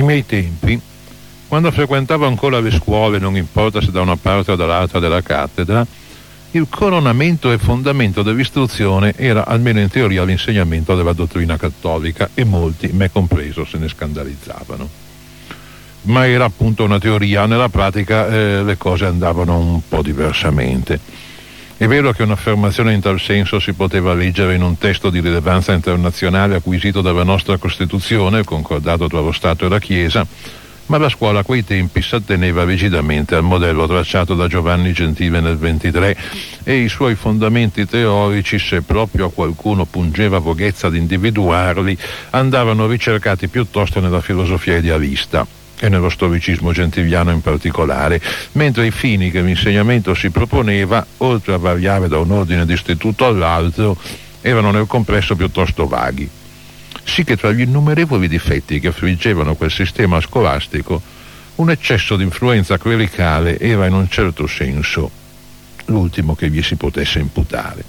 miei tempi, quando frequentavo ancora le scuole, non importa se da una parte o dall'altra della cattedra, il coronamento e fondamento dell'istruzione era, almeno in teoria, l'insegnamento della dottrina cattolica, e molti, me compreso, se ne scandalizzavano. Ma era appunto una teoria, nella pratica le cose andavano un po' diversamente. È vero che un'affermazione in tal senso si poteva leggere in un testo di rilevanza internazionale acquisito dalla nostra Costituzione, concordato tra lo Stato e la Chiesa, ma la scuola a quei tempi si atteneva rigidamente al modello tracciato da Giovanni Gentile nel 23 e i suoi fondamenti teorici, se proprio a qualcuno pungeva voghezza di individuarli, andavano ricercati piuttosto nella filosofia idealista e nello storicismo gentiliano in particolare, mentre i fini che l'insegnamento si proponeva, oltre a variare da un ordine di istituto all'altro, erano nel complesso piuttosto vaghi. Sì che tra gli innumerevoli difetti che affliggevano quel sistema scolastico, un eccesso di influenza clericale era in un certo senso l'ultimo che gli si potesse imputare.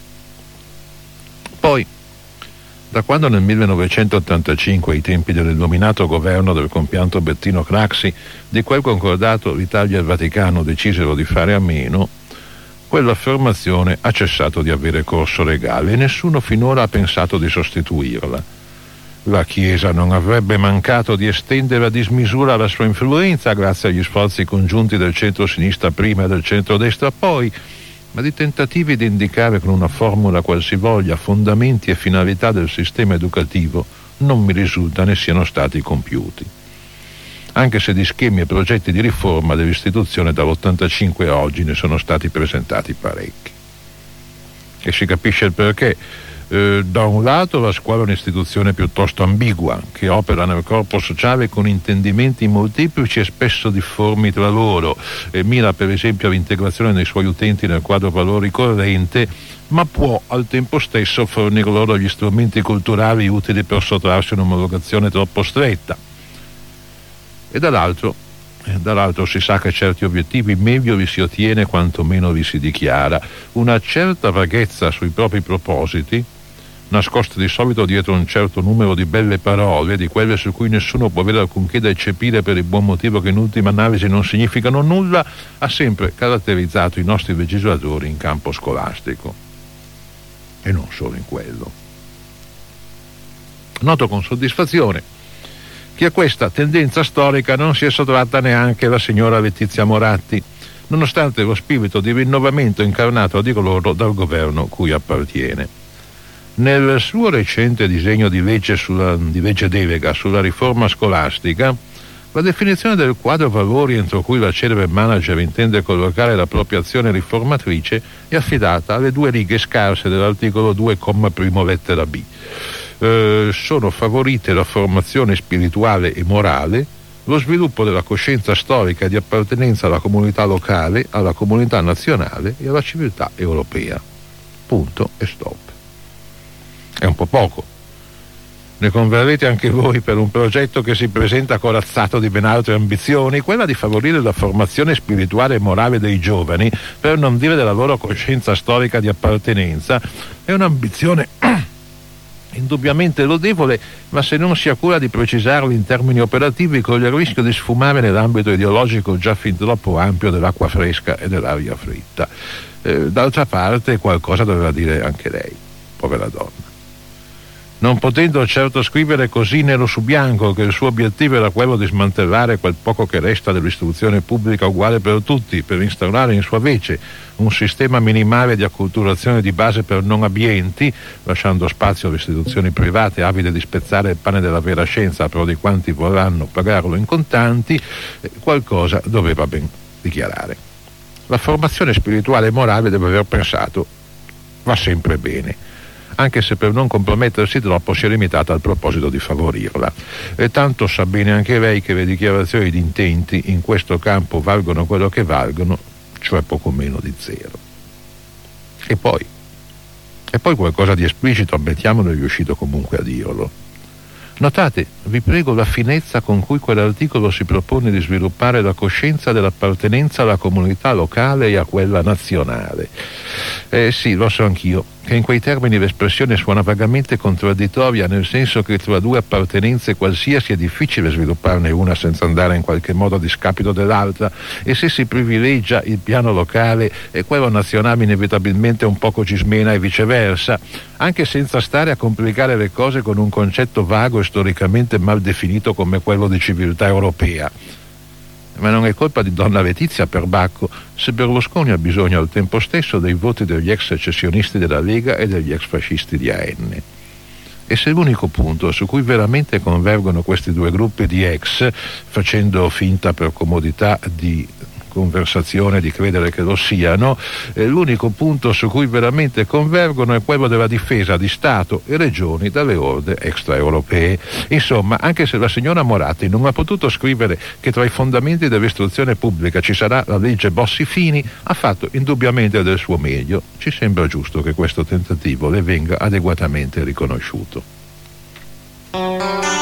Poi, da quando nel 1985, ai tempi dell'illuminato governo del compianto Bettino Craxi, di quel concordato l'Italia e il Vaticano decisero di fare a meno, quell'affermazione ha cessato di avere corso legale e nessuno finora ha pensato di sostituirla. La Chiesa non avrebbe mancato di estendere a dismisura la sua influenza grazie agli sforzi congiunti del centro-sinistra prima e del centro-destra poi, ma di tentativi di indicare con una formula qualsivoglia fondamenti e finalità del sistema educativo non mi risulta ne siano stati compiuti. Anche se di schemi e progetti di riforma dell'istituzione dall'85 a oggi ne sono stati presentati parecchi. E si capisce il perché. Da un lato la scuola è un'istituzione piuttosto ambigua, che opera nel corpo sociale con intendimenti molteplici e spesso difformi tra loro, mira per esempio all'integrazione dei suoi utenti nel quadro valori corrente, ma può al tempo stesso fornire loro gli strumenti culturali utili per sottrarsi a un'omologazione troppo stretta. E dall'altro si sa che certi obiettivi meglio li si ottiene quanto meno li si dichiara. Una certa vaghezza sui propri propositi, nascoste di solito dietro un certo numero di belle parole, di quelle su cui nessuno può avere alcunché da eccepire per il buon motivo che in ultima analisi non significano nulla, ha sempre caratterizzato i nostri legislatori in campo scolastico. E non solo in quello. Noto con soddisfazione che a questa tendenza storica non si è sottratta neanche la signora Letizia Moratti, nonostante lo spirito di rinnovamento incarnato a dir loro dal governo cui appartiene. Nel suo recente disegno di legge delega sulla riforma scolastica, la definizione del quadro valori entro cui la celebre manager intende collocare la propria azione riformatrice è affidata alle 2 righe scarse dell'articolo 2, comma primo, lettera B. Sono favorite la formazione spirituale e morale, lo sviluppo della coscienza storica e di appartenenza alla comunità locale, alla comunità nazionale e alla civiltà europea. Punto e stop. È un po' poco. Ne converrete anche voi per un progetto che si presenta corazzato di ben altre ambizioni, quella di favorire la formazione spirituale e morale dei giovani, per non dire della loro coscienza storica di appartenenza, è un'ambizione indubbiamente lodevole, ma se non si ha cura di precisarli in termini operativi corre il rischio di sfumare nell'ambito ideologico già fin troppo ampio dell'acqua fresca e dell'aria fritta. D'altra parte qualcosa doveva dire anche lei, povera donna. Non potendo certo scrivere così nero su bianco che il suo obiettivo era quello di smantellare quel poco che resta dell'istruzione pubblica uguale per tutti, per instaurare in sua vece un sistema minimale di acculturazione di base per non abbienti, lasciando spazio alle istituzioni private avide di spezzare il pane della vera scienza però di quanti vorranno pagarlo in contanti, qualcosa doveva ben dichiarare. La formazione spirituale e morale, deve aver pensato, va sempre bene, anche se per non compromettersi troppo si è limitata al proposito di favorirla. E tanto sa bene anche lei che le dichiarazioni di intenti in questo campo valgono quello che valgono, cioè poco meno di zero. E poi qualcosa di esplicito, ammettiamolo, è riuscito comunque a dirlo. Notate, vi prego, la finezza con cui quell'articolo si propone di sviluppare la coscienza dell'appartenenza alla comunità locale e a quella nazionale. Sì, lo so anch'io, che in quei termini l'espressione suona vagamente contraddittoria, nel senso che tra due appartenenze qualsiasi è difficile svilupparne una senza andare in qualche modo a discapito dell'altra, e se si privilegia il piano locale e quello nazionale inevitabilmente un poco ci smena e viceversa, anche senza stare a complicare le cose con un concetto vago e storicamente mal definito come quello di civiltà europea. Ma non è colpa di donna Letizia Perbacco se Berlusconi ha bisogno al tempo stesso dei voti degli ex secessionisti della Lega e degli ex fascisti di AN. E se l'unico punto su cui veramente convergono questi due gruppi di ex, facendo finta per comodità di conversazione di credere che lo siano, l'unico punto su cui veramente convergono è quello della difesa di Stato e regioni dalle orde extraeuropee. Insomma, anche se la signora Moratti non ha potuto scrivere che tra i fondamenti dell'istruzione pubblica ci sarà la legge Bossi-Fini, ha fatto indubbiamente del suo meglio. Ci sembra giusto che questo tentativo le venga adeguatamente riconosciuto.